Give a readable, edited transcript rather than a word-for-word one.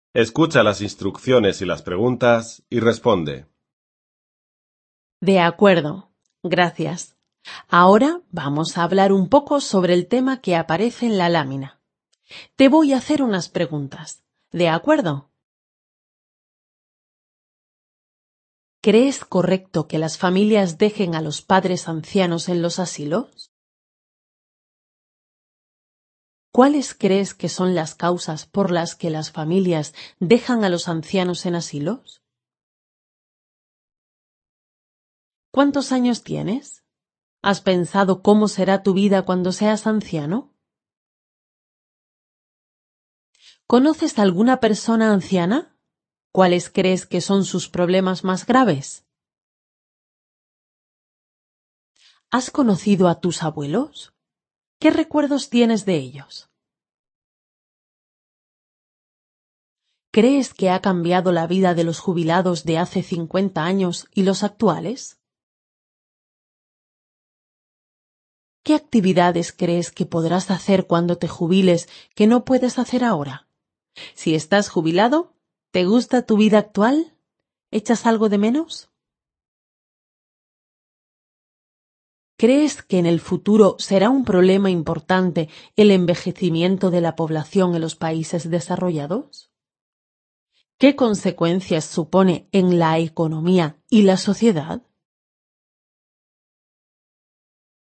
Escucha las instrucciones y las preguntas y responde. De acuerdo, gracias. Ahora vamos a hablar un poco sobre el tema que aparece en la lámina. Te voy a hacer unas preguntas. ¿De acuerdo? ¿Crees correcto que las familias dejen a los padres ancianos en los asilos? ¿Cuáles crees que son las causas por las que las familias dejan a los ancianos en asilos? ¿Cuántos años tienes? ¿Has pensado cómo será tu vida cuando seas anciano? ¿Conoces a alguna persona anciana? ¿Cuáles crees que son sus problemas más graves? ¿Has conocido a tus abuelos? ¿Qué recuerdos tienes de ellos? ¿Crees que ha cambiado la vida de los jubilados de hace 50 años y los actuales? ¿Qué actividades crees que podrás hacer cuando te jubiles que no puedes hacer ahora? Si estás jubilado, ¿te gusta tu vida actual? ¿Echas algo de menos? ¿Crees que en el futuro será un problema importante el envejecimiento de la población en los países desarrollados? ¿Qué consecuencias supone en la economía y la sociedad?